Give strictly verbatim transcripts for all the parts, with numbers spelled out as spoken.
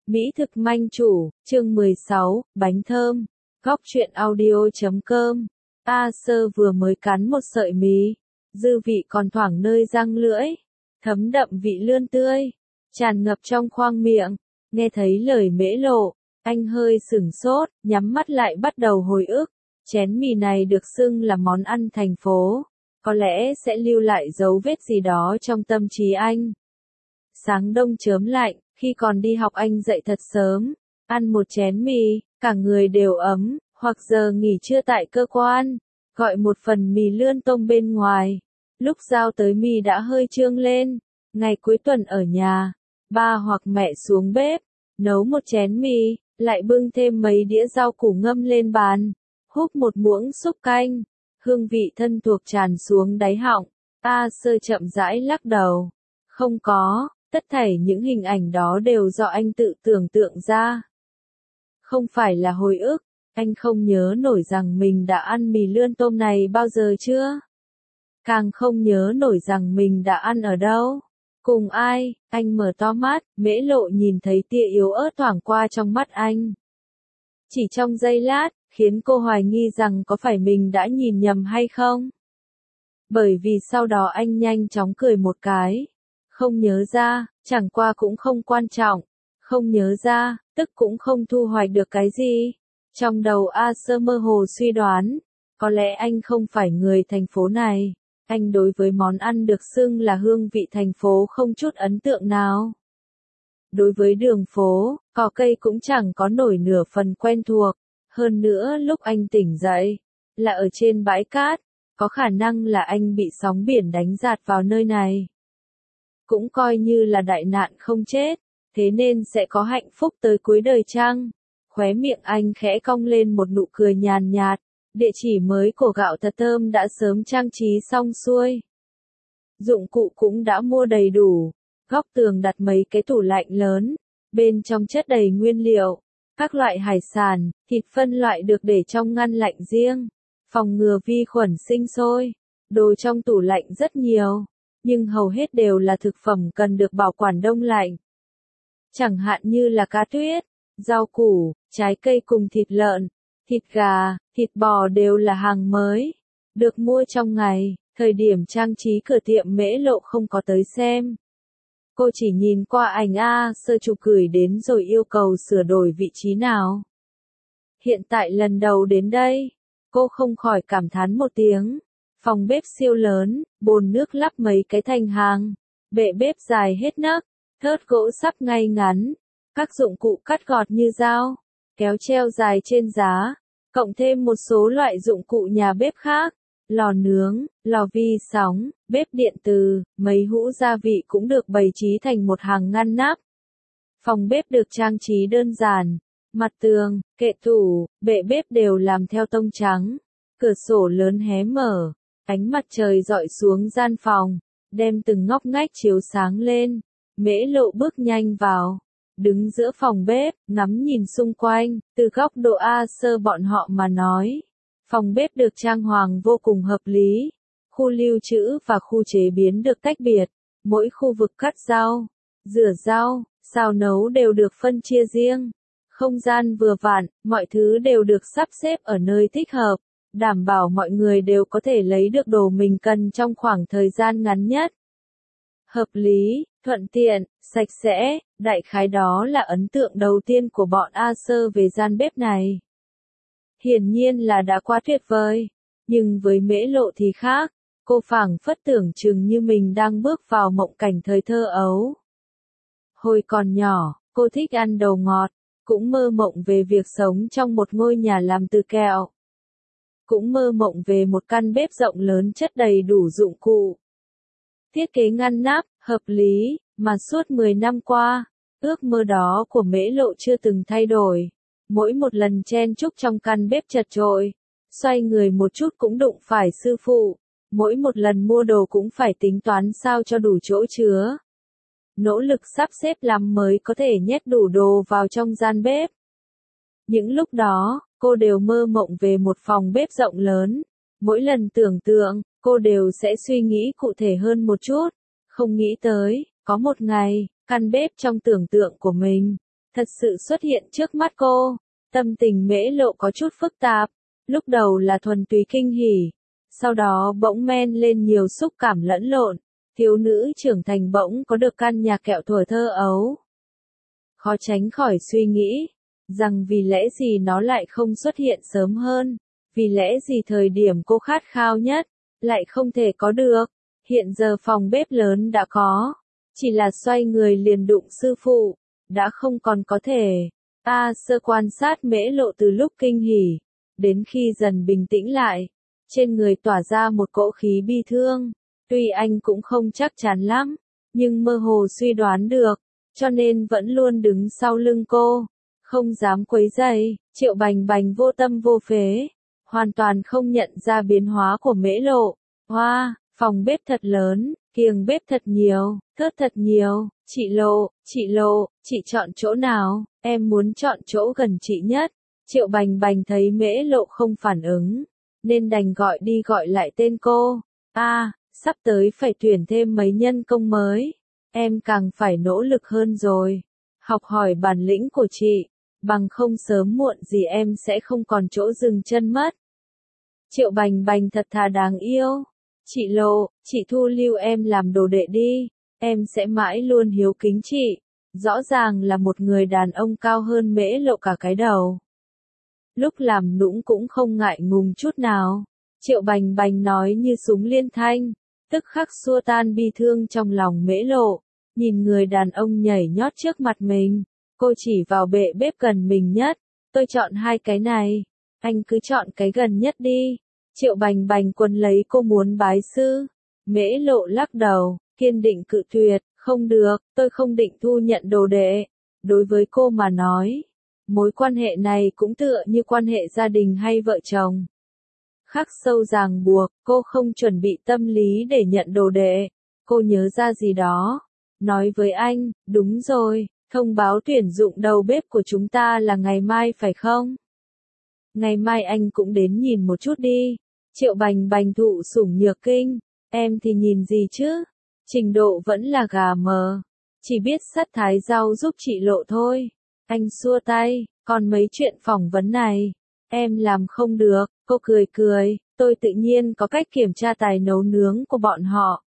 Mỹ thực manh chủ, chương mười sáu, bánh thơm. Góc truyện audio chấm com. A Sơ vừa mới cắn một sợi mì, dư vị còn thoảng nơi răng lưỡi, thấm đậm vị lươn tươi, tràn ngập trong khoang miệng. Nghe thấy lời Mễ Lộ, anh hơi sửng sốt, nhắm mắt lại bắt đầu hồi ức. Chén mì này được xưng là món ăn thành phố, có lẽ sẽ lưu lại dấu vết gì đó trong tâm trí anh. Sáng đông chớm lạnh, khi còn đi học anh dậy thật sớm, ăn một chén mì, cả người đều ấm, hoặc giờ nghỉ trưa tại cơ quan, gọi một phần mì lươn tôm bên ngoài. Lúc giao tới mì đã hơi trương lên, ngày cuối tuần ở nhà, ba hoặc mẹ xuống bếp, nấu một chén mì, lại bưng thêm mấy đĩa rau củ ngâm lên bàn, húp một muỗng súp canh, hương vị thân thuộc tràn xuống đáy họng. A Sơ chậm rãi lắc đầu. Không có, tất thảy những hình ảnh đó đều do anh tự tưởng tượng ra. Không phải là hồi ức, anh không nhớ nổi rằng mình đã ăn mì lươn tôm này bao giờ chưa. Càng không nhớ nổi rằng mình đã ăn ở đâu, cùng ai. Anh mở to mắt, Mễ Lộ nhìn thấy tia yếu ớt thoảng qua trong mắt anh. Chỉ trong giây lát, khiến cô hoài nghi rằng có phải mình đã nhìn nhầm hay không. Bởi vì sau đó anh nhanh chóng cười một cái. Không nhớ ra, chẳng qua cũng không quan trọng. Không nhớ ra, tức cũng không thu hoạch được cái gì. Trong đầu A Sơ mơ hồ suy đoán, có lẽ anh không phải người thành phố này. Anh đối với món ăn được xưng là hương vị thành phố không chút ấn tượng nào. Đối với đường phố, cỏ cây cũng chẳng có nổi nửa phần quen thuộc. Hơn nữa lúc anh tỉnh dậy, là ở trên bãi cát, có khả năng là anh bị sóng biển đánh dạt vào nơi này. Cũng coi như là đại nạn không chết, thế nên sẽ có hạnh phúc tới cuối đời chăng? Khóe miệng anh khẽ cong lên một nụ cười nhàn nhạt, địa chỉ mới của gạo thật thơm đã sớm trang trí xong xuôi. Dụng cụ cũng đã mua đầy đủ, góc tường đặt mấy cái tủ lạnh lớn, bên trong chất đầy nguyên liệu. Các loại hải sản, thịt phân loại được để trong ngăn lạnh riêng, phòng ngừa vi khuẩn sinh sôi. Đồ trong tủ lạnh rất nhiều, nhưng hầu hết đều là thực phẩm cần được bảo quản đông lạnh. Chẳng hạn như là cá tuyết, rau củ, trái cây cùng thịt lợn, thịt gà, thịt bò đều là hàng mới, được mua trong ngày. Thời điểm trang trí cửa tiệm Mễ Lộ không có tới xem. Cô chỉ nhìn qua ảnh A Sơ chụp gửi đến rồi yêu cầu sửa đổi vị trí nào. Hiện tại lần đầu đến đây, cô không khỏi cảm thán một tiếng. Phòng bếp siêu lớn, bồn nước lắp mấy cái thành hàng, bệ bếp dài hết nấc, thớt gỗ sắp ngay ngắn, các dụng cụ cắt gọt như dao, kéo treo dài trên giá, cộng thêm một số loại dụng cụ nhà bếp khác. Lò nướng, lò vi sóng, bếp điện từ, mấy hũ gia vị cũng được bày trí thành một hàng ngăn nắp. Phòng bếp được trang trí đơn giản, mặt tường, kệ tủ, bệ bếp đều làm theo tông trắng. Cửa sổ lớn hé mở, ánh mặt trời rọi xuống gian phòng, đem từng ngóc ngách chiếu sáng lên. Mễ Lộ bước nhanh vào, đứng giữa phòng bếp, ngắm nhìn xung quanh, từ góc độ A Sơ bọn họ mà nói. Phòng bếp được trang hoàng vô cùng hợp lý, khu lưu trữ và khu chế biến được tách biệt, mỗi khu vực cắt rau, rửa rau, xào nấu đều được phân chia riêng. Không gian vừa vặn, mọi thứ đều được sắp xếp ở nơi thích hợp, đảm bảo mọi người đều có thể lấy được đồ mình cần trong khoảng thời gian ngắn nhất. Hợp lý, thuận tiện, sạch sẽ, đại khái đó là ấn tượng đầu tiên của bọn A Sơ về gian bếp này. Hiển nhiên là đã quá tuyệt vời, nhưng với Mễ Lộ thì khác, cô phảng phất tưởng chừng như mình đang bước vào mộng cảnh thời thơ ấu. Hồi còn nhỏ, cô thích ăn đồ ngọt, cũng mơ mộng về việc sống trong một ngôi nhà làm từ kẹo. Cũng mơ mộng về một căn bếp rộng lớn chất đầy đủ dụng cụ. Thiết kế ngăn nắp, hợp lý, mà suốt mười năm qua, ước mơ đó của Mễ Lộ chưa từng thay đổi. Mỗi một lần chen chúc trong căn bếp chật chội, xoay người một chút cũng đụng phải sư phụ, mỗi một lần mua đồ cũng phải tính toán sao cho đủ chỗ chứa. Nỗ lực sắp xếp lắm mới có thể nhét đủ đồ vào trong gian bếp. Những lúc đó, cô đều mơ mộng về một phòng bếp rộng lớn. Mỗi lần tưởng tượng, cô đều sẽ suy nghĩ cụ thể hơn một chút. Không nghĩ tới, có một ngày, căn bếp trong tưởng tượng của mình thật sự xuất hiện trước mắt cô. Tâm tình Mễ Lộ có chút phức tạp, lúc đầu là thuần túy kinh hỉ, sau đó bỗng men lên nhiều xúc cảm lẫn lộn, thiếu nữ trưởng thành bỗng có được căn nhà kẹo thuở thơ ấu. Khó tránh khỏi suy nghĩ, rằng vì lẽ gì nó lại không xuất hiện sớm hơn, vì lẽ gì thời điểm cô khát khao nhất, lại không thể có được. Hiện giờ phòng bếp lớn đã có, chỉ là xoay người liền đụng sư phụ, đã không còn có thể. A Sơ quan sát Mễ Lộ từ lúc kinh hỉ, đến khi dần bình tĩnh lại, trên người tỏa ra một cỗ khí bi thương, tuy anh cũng không chắc chắn lắm, nhưng mơ hồ suy đoán được, cho nên vẫn luôn đứng sau lưng cô, không dám quấy rầy. Triệu Bành Bành vô tâm vô phế, hoàn toàn không nhận ra biến hóa của Mễ Lộ. Hoa, phòng bếp thật lớn, kiềng bếp thật nhiều, thớt thật nhiều, chị Lộ, chị Lộ, chị chọn chỗ nào, em muốn chọn chỗ gần chị nhất. Triệu Bành Bành thấy Mễ Lộ không phản ứng, nên đành gọi đi gọi lại tên cô. A, à, sắp tới phải tuyển thêm mấy nhân công mới, em càng phải nỗ lực hơn rồi, học hỏi bản lĩnh của chị, bằng không sớm muộn gì em sẽ không còn chỗ dừng chân mất. Triệu Bành Bành thật thà đáng yêu. Chị Lộ, chị thu lưu em làm đồ đệ đi, em sẽ mãi luôn hiếu kính chị. Rõ ràng là một người đàn ông cao hơn Mễ Lộ cả cái đầu. Lúc làm nũng cũng không ngại ngùng chút nào. Triệu Bành Bành nói như súng liên thanh, tức khắc xua tan bi thương trong lòng Mễ Lộ. Nhìn người đàn ông nhảy nhót trước mặt mình, cô chỉ vào bệ bếp gần mình nhất. Tôi chọn hai cái này, anh cứ chọn cái gần nhất đi. Triệu Bành Bành quấn lấy cô muốn bái sư. Mễ Lộ lắc đầu, kiên định cự tuyệt, không được, tôi không định thu nhận đồ đệ. Đối với cô mà nói, mối quan hệ này cũng tựa như quan hệ gia đình hay vợ chồng. Khắc sâu ràng buộc, cô không chuẩn bị tâm lý để nhận đồ đệ. Cô nhớ ra gì đó, nói với anh, đúng rồi, thông báo tuyển dụng đầu bếp của chúng ta là ngày mai phải không? Ngày mai anh cũng đến nhìn một chút đi. Triệu Bành Bành thụ sủng nhược kinh, em thì nhìn gì chứ? Trình độ vẫn là gà mờ, chỉ biết sắt thái rau giúp chị Lộ thôi. Anh xua tay, còn mấy chuyện phỏng vấn này, em làm không được. Cô cười cười, tôi tự nhiên có cách kiểm tra tài nấu nướng của bọn họ.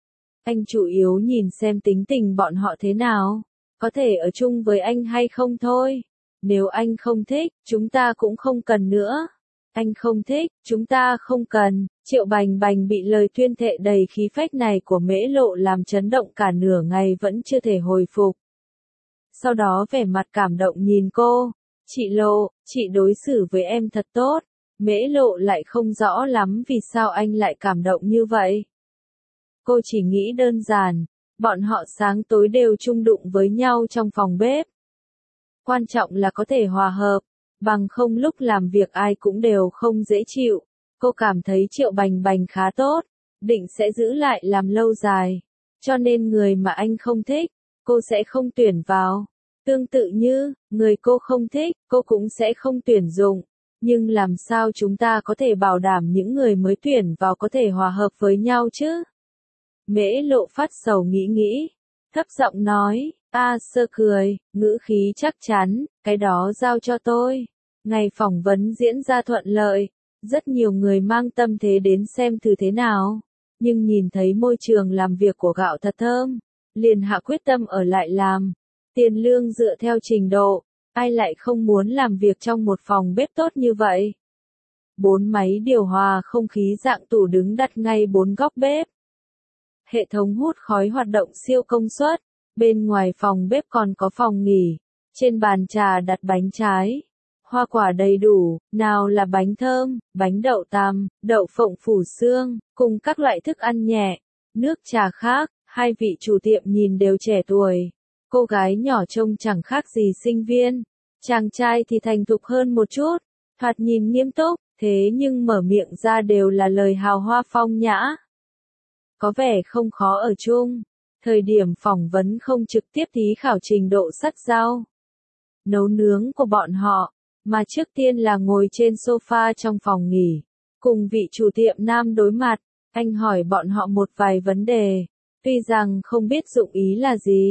Anh chủ yếu nhìn xem tính tình bọn họ thế nào, có thể ở chung với anh hay không thôi. Nếu anh không thích, chúng ta cũng không cần nữa. Anh không thích, chúng ta không cần. Triệu Bành Bành bị lời tuyên thệ đầy khí phách này của Mễ Lộ làm chấn động cả nửa ngày vẫn chưa thể hồi phục. Sau đó vẻ mặt cảm động nhìn cô. Chị Lộ, chị đối xử với em thật tốt. Mễ Lộ lại không rõ lắm vì sao anh lại cảm động như vậy. Cô chỉ nghĩ đơn giản, bọn họ sáng tối đều chung đụng với nhau trong phòng bếp. Quan trọng là có thể hòa hợp, bằng không lúc làm việc ai cũng đều không dễ chịu. Cô cảm thấy Triệu Bành Bành khá tốt, định sẽ giữ lại làm lâu dài. Cho nên người mà anh không thích, cô sẽ không tuyển vào. Tương tự như, người cô không thích, cô cũng sẽ không tuyển dụng. Nhưng làm sao chúng ta có thể bảo đảm những người mới tuyển vào có thể hòa hợp với nhau chứ? Mễ Lộ phát sầu nghĩ nghĩ, thấp giọng nói. A Sơ cười, ngữ khí chắc chắn, cái đó giao cho tôi. Ngày phỏng vấn diễn ra thuận lợi, rất nhiều người mang tâm thế đến xem thử thế nào. Nhưng nhìn thấy môi trường làm việc của gạo thật thơm, liền hạ quyết tâm ở lại làm. Tiền lương dựa theo trình độ, ai lại không muốn làm việc trong một phòng bếp tốt như vậy. Bốn máy điều hòa không khí dạng tủ đứng đặt ngay bốn góc bếp. Hệ thống hút khói hoạt động siêu công suất. Bên ngoài phòng bếp còn có phòng nghỉ, trên bàn trà đặt bánh trái, hoa quả đầy đủ, nào là bánh thơm, bánh đậu tằm, đậu phộng phủ xương, cùng các loại thức ăn nhẹ, nước trà khác. Hai vị chủ tiệm nhìn đều trẻ tuổi, cô gái nhỏ trông chẳng khác gì sinh viên, chàng trai thì thành thục hơn một chút, thoạt nhìn nghiêm túc, thế nhưng mở miệng ra đều là lời hào hoa phong nhã. Có vẻ không khó ở chung. Thời điểm phỏng vấn không trực tiếp thí khảo trình độ sắt rau nấu nướng của bọn họ, mà trước tiên là ngồi trên sofa trong phòng nghỉ, cùng vị chủ tiệm nam đối mặt. Anh hỏi bọn họ một vài vấn đề, tuy rằng không biết dụng ý là gì,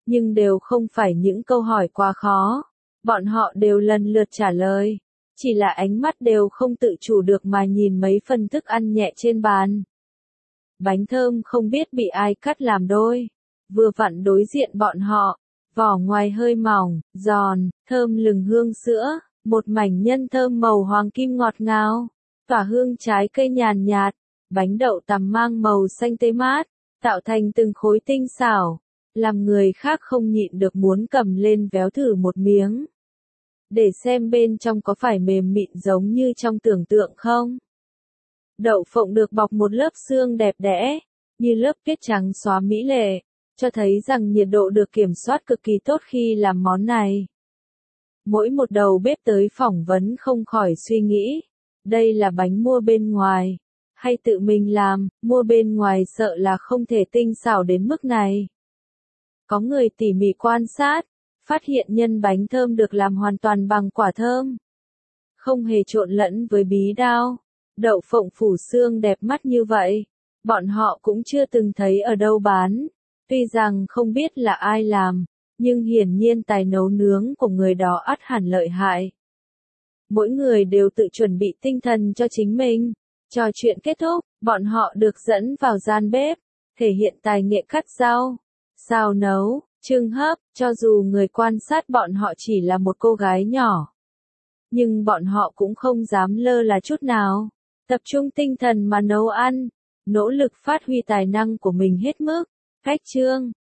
nhưng đều không phải những câu hỏi quá khó. Bọn họ đều lần lượt trả lời, chỉ là ánh mắt đều không tự chủ được mà nhìn mấy phần thức ăn nhẹ trên bàn. Bánh thơm không biết bị ai cắt làm đôi, vừa vặn đối diện bọn họ, vỏ ngoài hơi mỏng, giòn, thơm lừng hương sữa, một mảnh nhân thơm màu hoàng kim ngọt ngào, tỏa hương trái cây nhàn nhạt, bánh đậu tằm mang màu xanh tươi mát, tạo thành từng khối tinh xảo, làm người khác không nhịn được muốn cầm lên véo thử một miếng. Để xem bên trong có phải mềm mịn giống như trong tưởng tượng không. Đậu phộng được bọc một lớp xương đẹp đẽ, như lớp tuyết trắng xóa mỹ lệ, cho thấy rằng nhiệt độ được kiểm soát cực kỳ tốt khi làm món này. Mỗi một đầu bếp tới phỏng vấn không khỏi suy nghĩ, đây là bánh mua bên ngoài, hay tự mình làm, mua bên ngoài sợ là không thể tinh xảo đến mức này. Có người tỉ mỉ quan sát, phát hiện nhân bánh thơm được làm hoàn toàn bằng quả thơm, không hề trộn lẫn với bí đao. Đậu phộng phủ xương đẹp mắt như vậy, bọn họ cũng chưa từng thấy ở đâu bán. Tuy rằng không biết là ai làm, nhưng hiển nhiên tài nấu nướng của người đó ắt hẳn lợi hại. Mỗi người đều tự chuẩn bị tinh thần cho chính mình. Trò chuyện kết thúc, bọn họ được dẫn vào gian bếp, thể hiện tài nghệ cắt rau, xào nấu, chưng hấp, cho dù người quan sát bọn họ chỉ là một cô gái nhỏ. Nhưng bọn họ cũng không dám lơ là chút nào, tập trung tinh thần mà nấu ăn, nỗ lực phát huy tài năng của mình hết mức. Khách trương